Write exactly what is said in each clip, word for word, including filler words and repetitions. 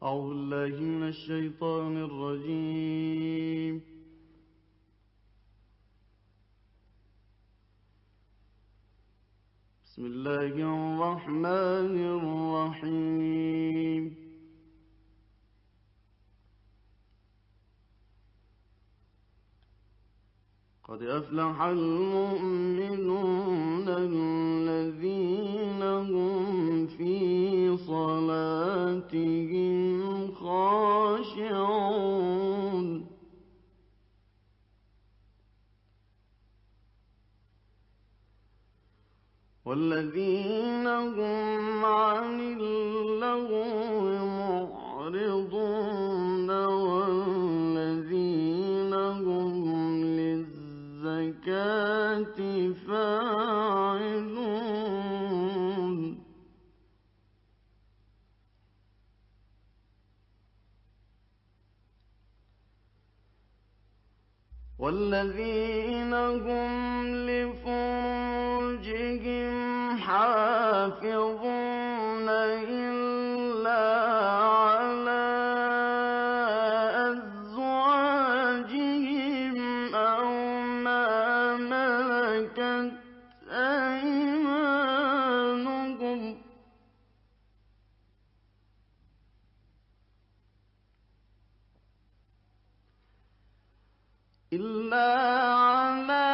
أعوذ بالله من الشيطان الرجيم. بسم الله الرحمن الرحيم. قد أفلح المؤمنون الذين هم في صلاتهم خاشعون والذين هم عن اللغو معرضون والذين هم للزكاة فاعلون والذين هم لفروجهم حافظون إلا على أزواجهم أو ما ملكت أيمانهم إلا على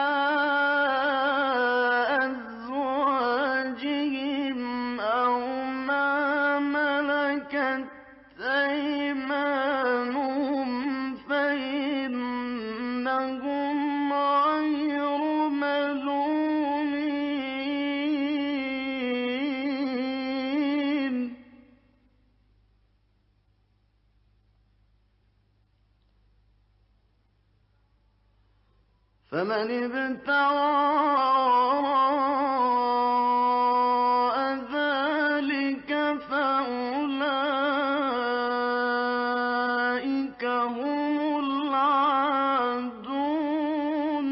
أزواجهم أو ما ملكت أيمانهم فإنهم غير ملومين فمن ابتغى وراء ذلك فأولئك هم العادون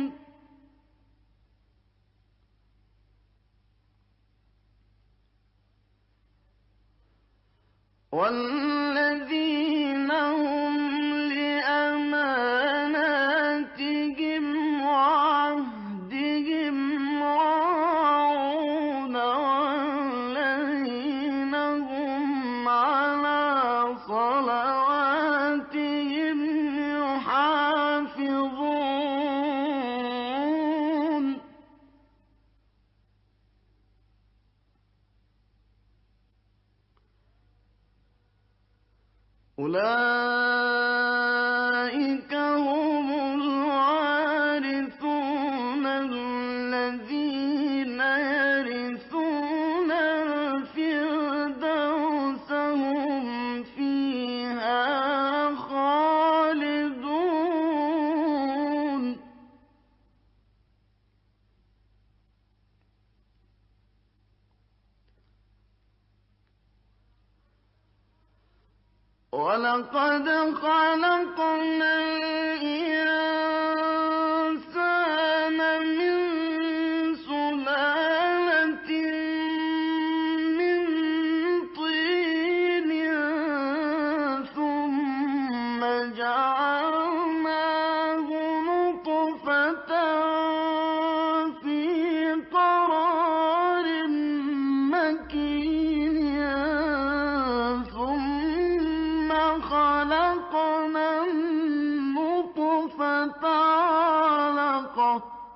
والذين هم لأماناتهم وعهدهم راعون والذين هم على صلواتهم يحافظون أولئك هم الوارثون الذين يرثون الفردوس هم فيها خالدون ولقد خلقنا الإنسان من سلالة من طين ثم جعلناه نطفة في قرار مكين ثم خلقنا النطفة علقة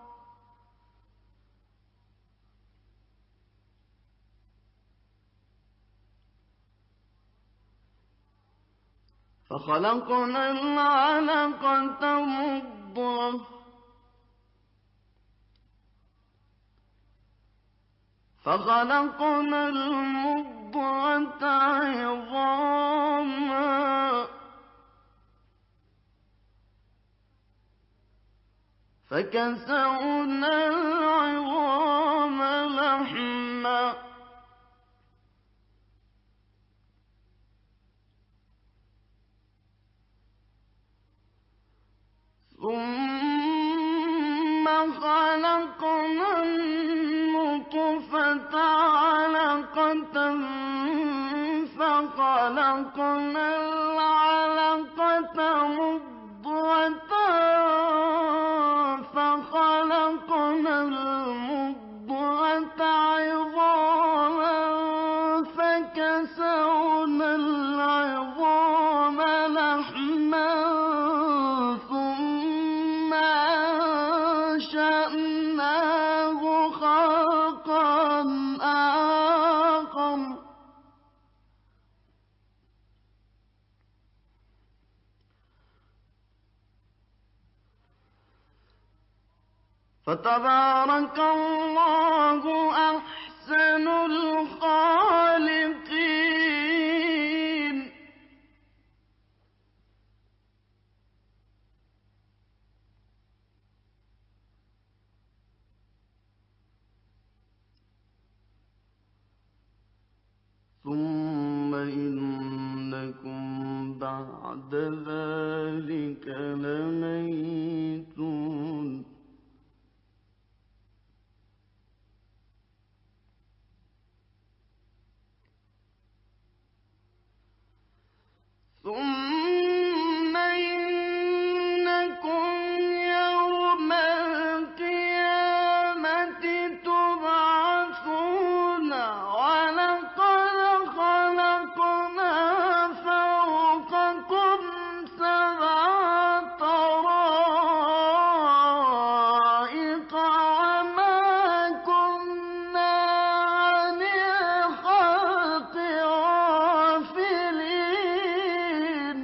فخلقنا العلقة مضغة فخلقنا المضغة عظاما فكسونا العظام لحما ثم خلقنا النطفة علقة خلقنا العلقة مضغة فخلقنا المضغة عظاما فكسونا العظام لحما ثم أنشأناه خلقا آخر فتبارك الله أحسن الخالقين. ثم إنكم بعد ذلك لميتون. ثم إنكم يوم القيامة تبعثون ولقد خلقنا فوقكم سبع طرائق وما كنا عن الخلق غافلين.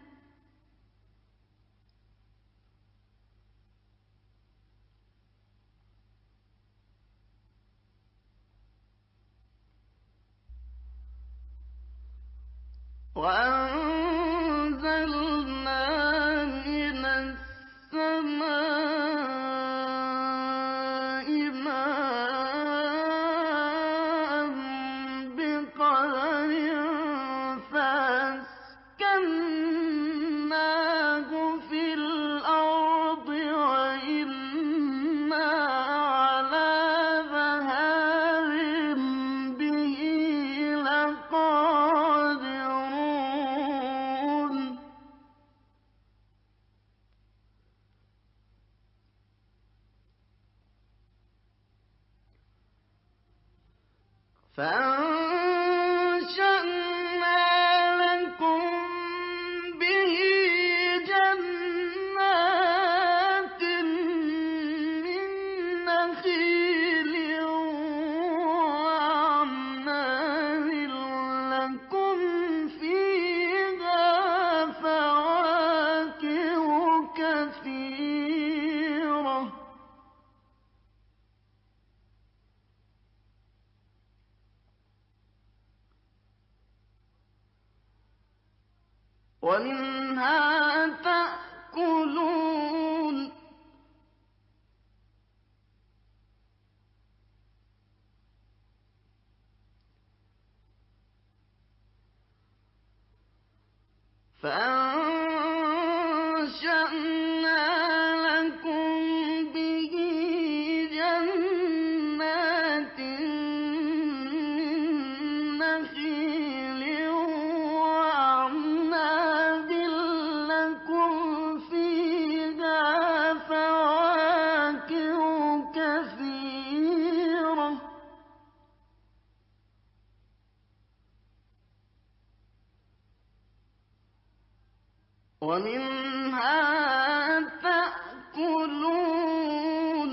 وأنزلنا من السماء ماء بقدر فأسكناه في الأرض وإنا على ذهاب به لقادرون. فأنشأنا لكم به جنات من نخيل وأعناب لكم فيها فواكه كثيرة. ومنها تأكلون. فأنشأنا لكم به جنات من نخيل وأعناب لكم فيها فواكه كثيرة. ومنها تأكلون.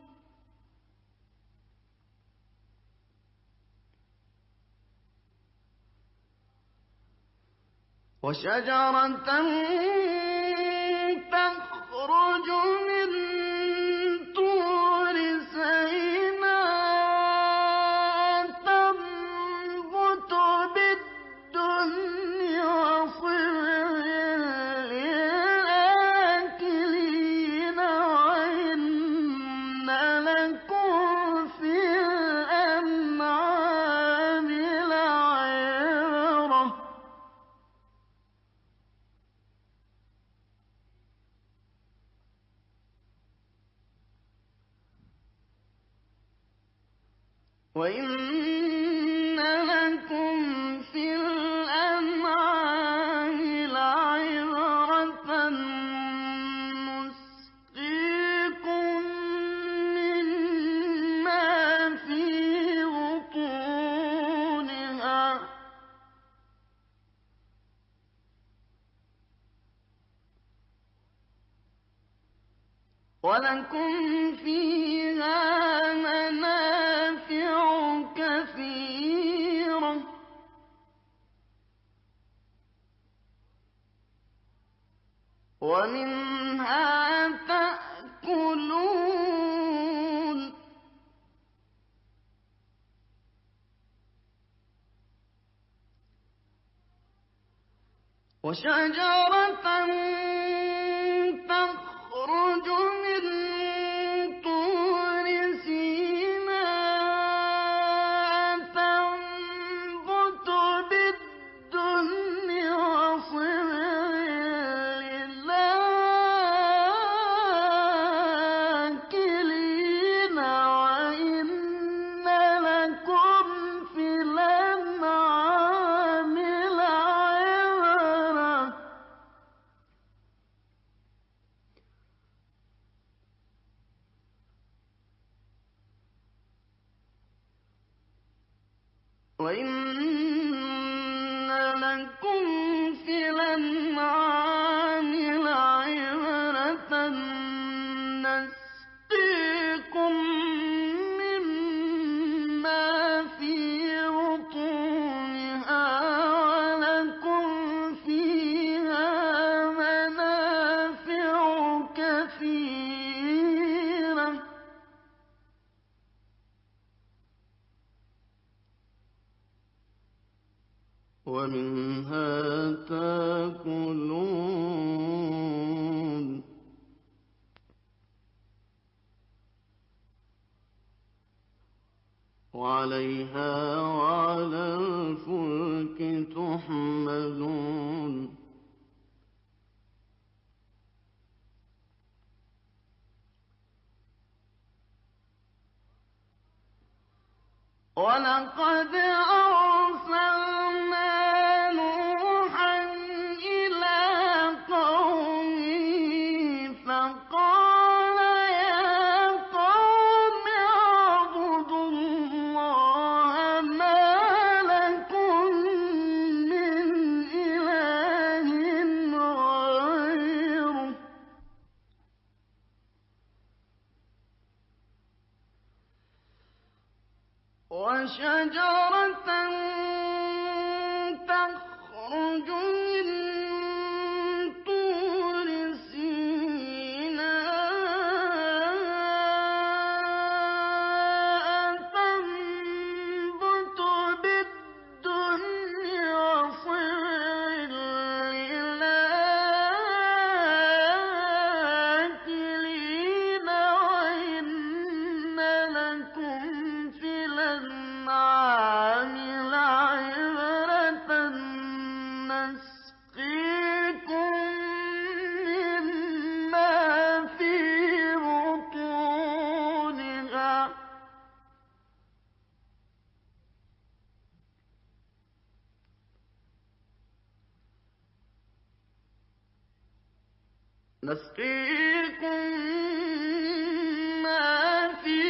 وشجرة تخرج من طور سيناء تنبت بالدهن وصبغ للآكلين وإن لكم في الأنعام لعبرة. وإن لكم في الأنعام وَلَكُمْ فِيهَا مَنَافِعُ كَثِيرَةٌ وَمِنْهَا تَأْكُلُونَ وَشَجَرَةً تَخْرُجُ مِن طُورِ سِينَاءَ تَنبُتُ بِالدُّهْنِ وَصِبْغٍ لِّلْآكِلِينَ وَإِنَّ لَكُمْ فِي الْأَنْعَامِ لَعِبْرَةً ۖ وَإِنَّ لَكُمْ فِي الْأَنْعَامِ لَعِبْرَةً ۖ نَّسْقِيكُم مِّمَّا فِي بُطُونِهَا وَلَكُمْ فِيهَا مَنَافِعُ كَثِيرَةٌ وَمِنْهَا تَأْكُلُونَ وَعَلَيْهَا وَعَلَى الْفُلْكِ تُحْمَلُونَ وَلَقَدْ أَرْسَلْنَا نُوحًا إِلَىٰ قَوْمِهِ فَقَالَ يَا قَوْمِ اعْبُدُوا اللَّهَ مَا لَكُم مِّنْ إِلَٰهٍ غَيْرُهُ وَشَجَرَةً تَخْرُجُ مِن طُورِ سِينَاءَ تَنبُتُ بِالدُّهْنِ وَصِبْغٍ لِّلْآكِلِينَ وَإِنَّ لَكُمْ فِي الْأَنْعَامِ لَعِبْرَةً ۖ نَّسْقِيكُم مِّمَّا فِي بُطُونِهَا نسقيكم مما في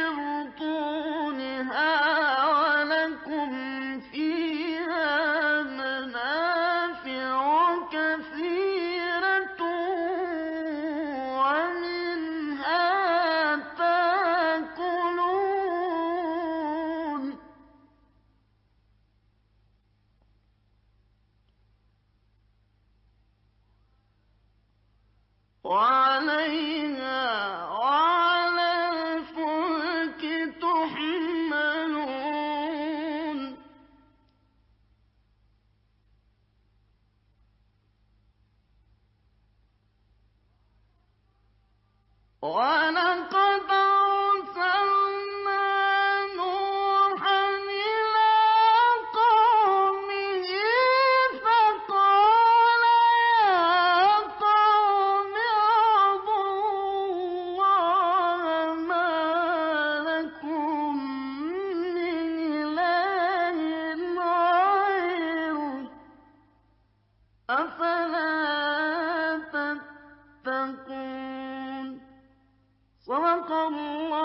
بطونها ولكم فيها منافع كثيرة ومنها تأكلون وَعَلَيْهَا وَعَلَى الْفُلْكِ تُحْمَلُونَ وَلَقَدْ أَرْسَلْنَا نُوحًا إِلَىٰ قَوْمِهِ فَقَالَ يَا قَوْمِ اعْبُدُوا اللَّهَ مَا لَكُم مِّنْ إِلَٰهٍ غَيْرُهُ أَفَلَا تَتَّقُونَ صدق الله